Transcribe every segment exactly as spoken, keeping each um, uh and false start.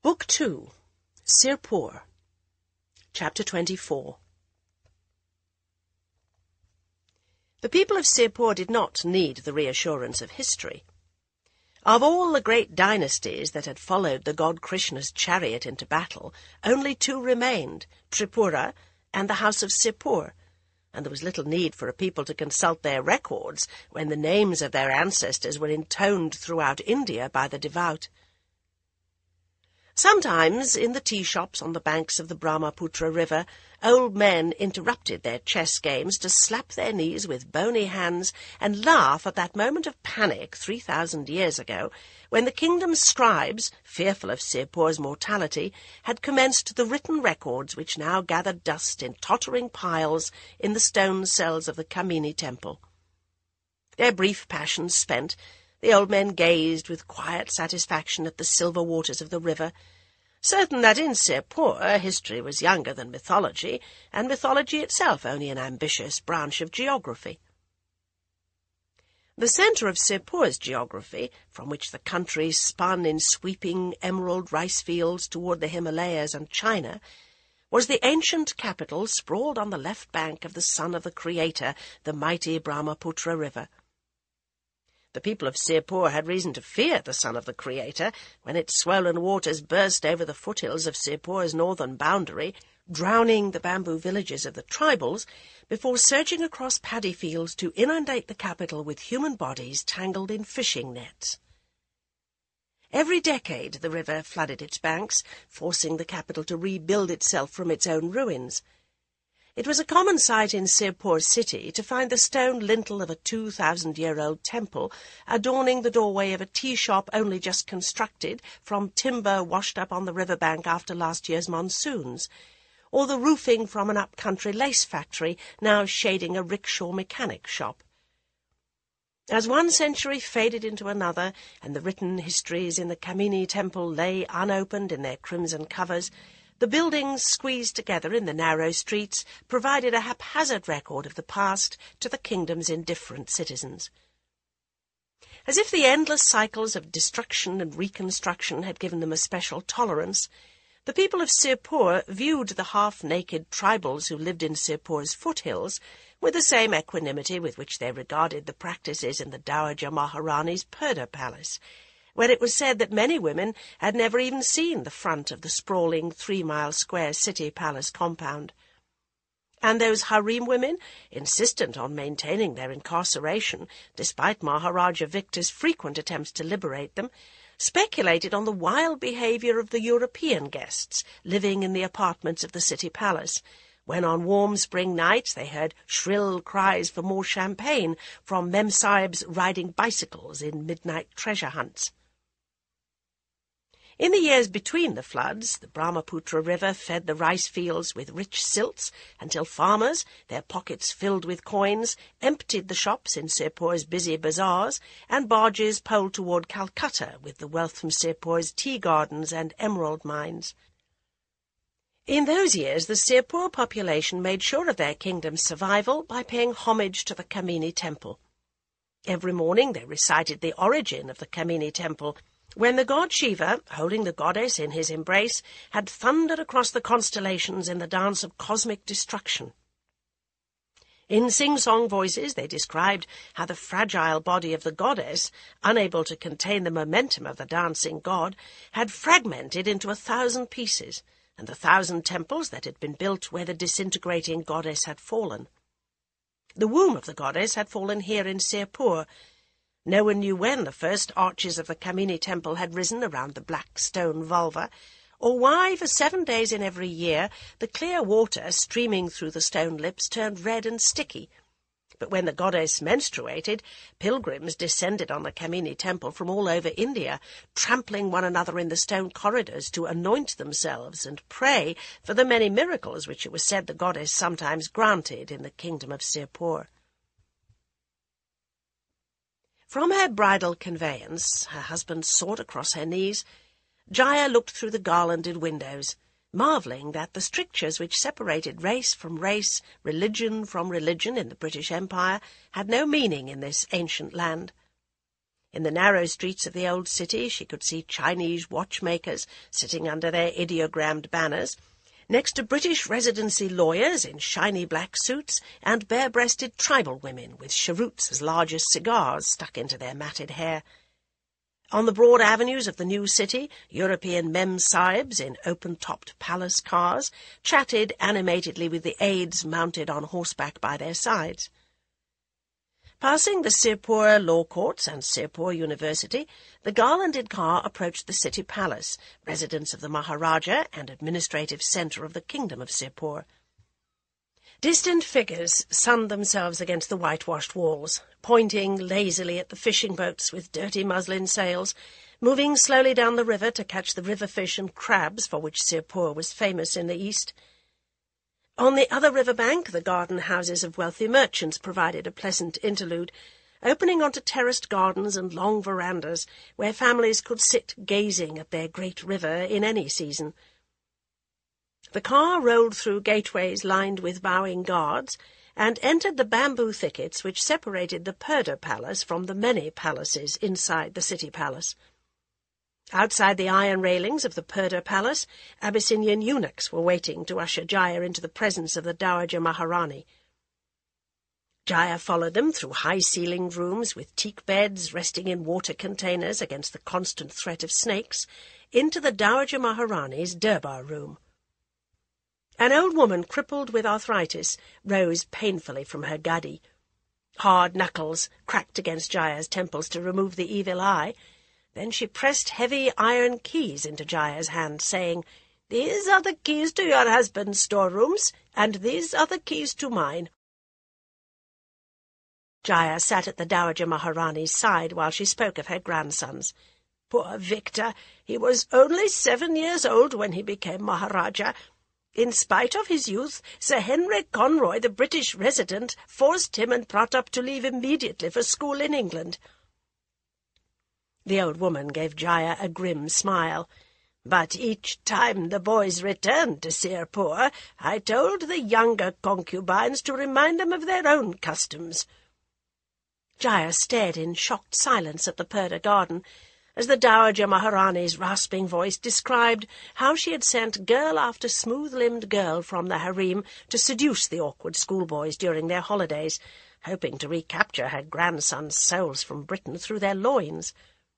Book two, Sirpur, Chapter twenty-four. The people of Sirpur did not need the reassurance of history. Of all the great dynasties that had followed the god Krishna's chariot into battle, only two remained, Tripura and the house of Sirpur, and there was little need for a people to consult their records when the names of their ancestors were intoned throughout India by the devout. Sometimes, in the tea-shops on the banks of the Brahmaputra River, old men interrupted their chess games to slap their knees with bony hands and laugh at that moment of panic three thousand years ago, when the kingdom's scribes, fearful of Sirpur's mortality, had commenced the written records which now gathered dust in tottering piles in the stone cells of the Kamini temple. Their brief passions spent, the old men gazed with quiet satisfaction at the silver waters of the river, certain that in Sirpur history was younger than mythology, and mythology itself only an ambitious branch of geography. The centre of Sirpur's geography, from which the country spun in sweeping emerald rice fields toward the Himalayas and China, was the ancient capital sprawled on the left bank of the son of the Creator, the mighty Brahmaputra River. The people of Sirpur had reason to fear the son of the Creator when its swollen waters burst over the foothills of Sirpur's northern boundary, drowning the bamboo villages of the tribals, before surging across paddy fields to inundate the capital with human bodies tangled in fishing nets. Every decade the river flooded its banks, forcing the capital to rebuild itself from its own ruins. It was a common sight in Sirpur city to find the stone lintel of a two-thousand-year-old temple adorning the doorway of a tea-shop only just constructed from timber washed up on the riverbank after last year's monsoons, or the roofing from an up-country lace factory now shading a rickshaw mechanic shop. As one century faded into another, and the written histories in the Kamini temple lay unopened in their crimson covers, the buildings squeezed together in the narrow streets provided a haphazard record of the past to the kingdom's indifferent citizens. As if the endless cycles of destruction and reconstruction had given them a special tolerance, the people of Sirpur viewed the half-naked tribals who lived in Sirpur's foothills with the same equanimity with which they regarded the practices in the Dowager Maharani's Purdah Palace, where it was said that many women had never even seen the front of the sprawling three-mile square city palace compound. And those harem women, insistent on maintaining their incarceration, despite Maharaja Victor's frequent attempts to liberate them, speculated on the wild behaviour of the European guests living in the apartments of the city palace, when on warm spring nights they heard shrill cries for more champagne from Memsahibs riding bicycles in midnight treasure hunts. In the years between the floods, the Brahmaputra River fed the rice fields with rich silts until farmers, their pockets filled with coins, emptied the shops in Sirpur's busy bazaars, and barges poled toward Calcutta with the wealth from Sirpur's tea gardens and emerald mines. In those years, the Sirpur population made sure of their kingdom's survival by paying homage to the Kamini temple. Every morning they recited the origin of the Kamini temple, when the god Shiva, holding the goddess in his embrace, had thundered across the constellations in the dance of cosmic destruction. In sing-song voices they described how the fragile body of the goddess, unable to contain the momentum of the dancing god, had fragmented into a thousand pieces, and the thousand temples that had been built where the disintegrating goddess had fallen. The womb of the goddess had fallen here in Sirpur. No one knew when the first arches of the Kamini temple had risen around the black stone vulva, or why for seven days in every year the clear water streaming through the stone lips turned red and sticky. But when the goddess menstruated, pilgrims descended on the Kamini temple from all over India, trampling one another in the stone corridors to anoint themselves and pray for the many miracles which it was said the goddess sometimes granted in the kingdom of Sirpur. From her bridal conveyance, her husband soared across her knees, Jaya looked through the garlanded windows, marvelling that the strictures which separated race from race, religion from religion in the British Empire, had no meaning in this ancient land. In the narrow streets of the old city she could see Chinese watchmakers sitting under their ideogrammed banners, next to British Residency lawyers in shiny black suits and bare-breasted tribal women with cheroots as large as cigars stuck into their matted hair. On the broad avenues of the new city, European mem-sahibs in open-topped palace cars chatted animatedly with the aides mounted on horseback by their sides. Passing the Sirpur Law Courts and Sirpur University, the garlanded car approached the city palace, residence of the Maharaja and administrative centre of the kingdom of Sirpur. Distant figures sunned themselves against the whitewashed walls, pointing lazily at the fishing boats with dirty muslin sails, moving slowly down the river to catch the river fish and crabs for which Sirpur was famous in the east. On the other river bank, the garden houses of wealthy merchants provided a pleasant interlude, opening onto terraced gardens and long verandas where families could sit gazing at their great river in any season. The car rolled through gateways lined with bowing guards and entered the bamboo thickets which separated the Purdah Palace from the many palaces inside the city palace. Outside the iron railings of the Purdah Palace, Abyssinian eunuchs were waiting to usher Jaya into the presence of the Dowager Maharani. Jaya followed them through high-ceilinged rooms with teak beds resting in water containers against the constant threat of snakes, into the Dowager Maharani's durbar room. An old woman crippled with arthritis rose painfully from her gadi. Hard knuckles cracked against Jaya's temples to remove the evil eye. Then she pressed heavy iron keys into Jaya's hand, saying, "These are the keys to your husband's storerooms, and these are the keys to mine." Jaya sat at the Dowager Maharani's side while she spoke of her grandsons. "Poor Victor! He was only seven years old when he became Maharaja. In spite of his youth, Sir Henry Conroy, the British resident, forced him and Pratap to leave immediately for school in England." The old woman gave Jaya a grim smile. "But each time the boys returned to Sirpur, I told the younger concubines to remind them of their own customs." Jaya stared in shocked silence at the Purdah garden, as the Dowager Maharani's rasping voice described how she had sent girl after smooth-limbed girl from the harem to seduce the awkward schoolboys during their holidays, hoping to recapture her grandsons' souls from Britain through their loins.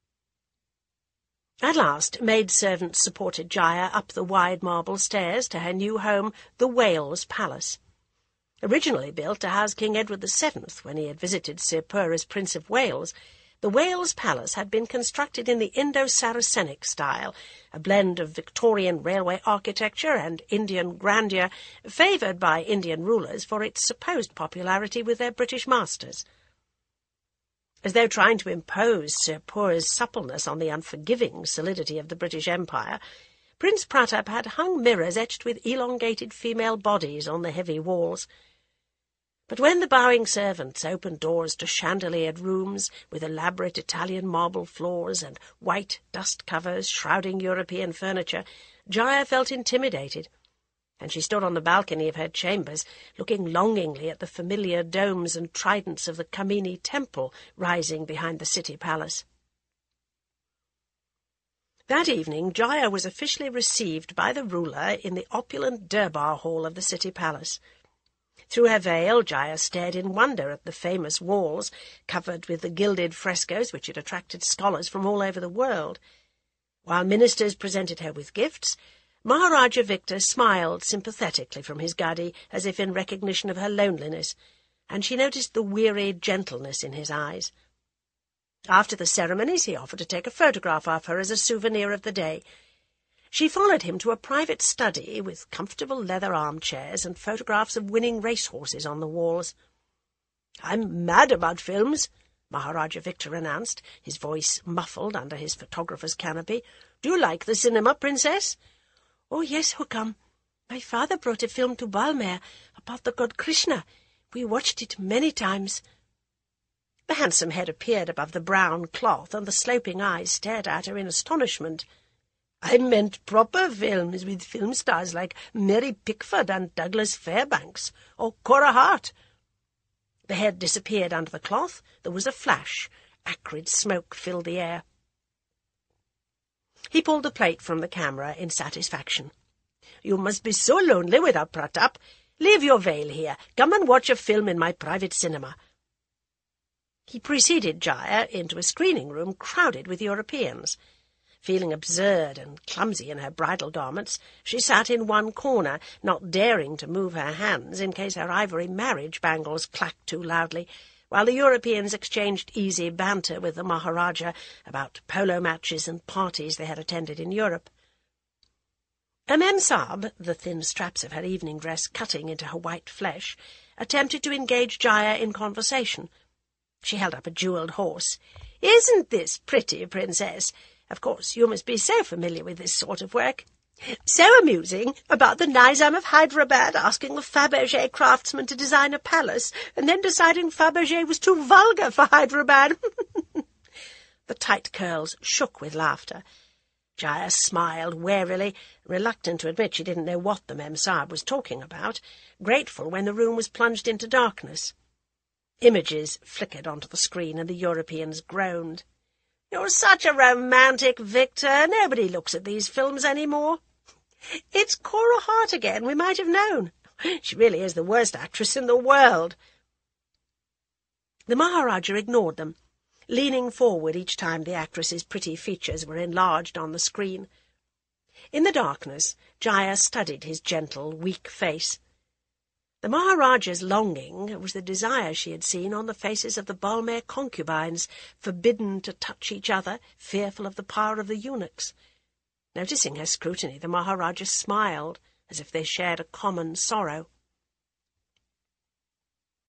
At last, maid-servants supported Jaya up the wide marble stairs to her new home, the Wales Palace. Originally built to house King Edward the Seventh when he had visited Sirpur as Prince of Wales, the Wales Palace had been constructed in the Indo-Saracenic style, a blend of Victorian railway architecture and Indian grandeur, favoured by Indian rulers for its supposed popularity with their British masters. As though trying to impose Sirpur's suppleness on the unforgiving solidity of the British Empire, Prince Pratap had hung mirrors etched with elongated female bodies on the heavy walls. But when the bowing servants opened doors to chandeliered rooms with elaborate Italian marble floors and white dust covers shrouding European furniture, Jaya felt intimidated, and she stood on the balcony of her chambers, looking longingly at the familiar domes and tridents of the Kamini temple rising behind the city palace. That evening Jaya was officially received by the ruler in the opulent durbar hall of the city palace. Through her veil, Jaya stared in wonder at the famous walls, covered with the gilded frescoes which had attracted scholars from all over the world. While ministers presented her with gifts, Maharaja Victor smiled sympathetically from his gadi, as if in recognition of her loneliness, and she noticed the weary gentleness in his eyes. After the ceremonies, he offered to take a photograph of her as a souvenir of the day. She followed him to a private study with comfortable leather armchairs and photographs of winning racehorses on the walls. "I'm mad about films," Maharaja Victor announced, his voice muffled under his photographer's canopy. "Do you like the cinema, Princess?" "Oh, yes, Hukam. My father brought a film to Balmer about the god Krishna. We watched it many times." The handsome head appeared above the brown cloth, and the sloping eyes stared at her in astonishment. "I meant proper films with film stars like Mary Pickford and Douglas Fairbanks, or Cora Hart." The head disappeared under the cloth. There was a flash, Acrid smoke filled the air. He pulled the plate from the camera in satisfaction. "You must be so lonely without Pratap. Leave your veil here. Come and watch a film in my private cinema." He preceded Jaya into a screening room crowded with Europeans. Feeling absurd and clumsy in her bridal garments, she sat in one corner, not daring to move her hands in case her ivory marriage bangles clacked too loudly, while the Europeans exchanged easy banter with the Maharaja about polo matches and parties they had attended in Europe. A Memsahib, the thin straps of her evening dress cutting into her white flesh, attempted to engage Jaya in conversation. She held up a jewelled horse. "Isn't this pretty, Princess? Of course, you must be so familiar with this sort of work. So amusing about the Nizam of Hyderabad asking a Fabergé craftsman to design a palace, and then deciding Fabergé was too vulgar for Hyderabad." The tight curls shook with laughter. Jaya smiled warily, reluctant to admit she didn't know what the Memsahib was talking about, grateful when the room was plunged into darkness. Images flickered onto the screen, and the Europeans groaned. "You're such a romantic, Victor. Nobody looks at these films any more." "It's Cora Hart again. We might have known. She really is the worst actress in the world." The Maharaja ignored them, leaning forward each time the actress's pretty features were enlarged on the screen. In the darkness, Jaya studied his gentle, weak face. The Maharaja's longing was the desire she had seen on the faces of the Balmair concubines, forbidden to touch each other, fearful of the power of the eunuchs. Noticing her scrutiny, the Maharaja smiled, as if they shared a common sorrow.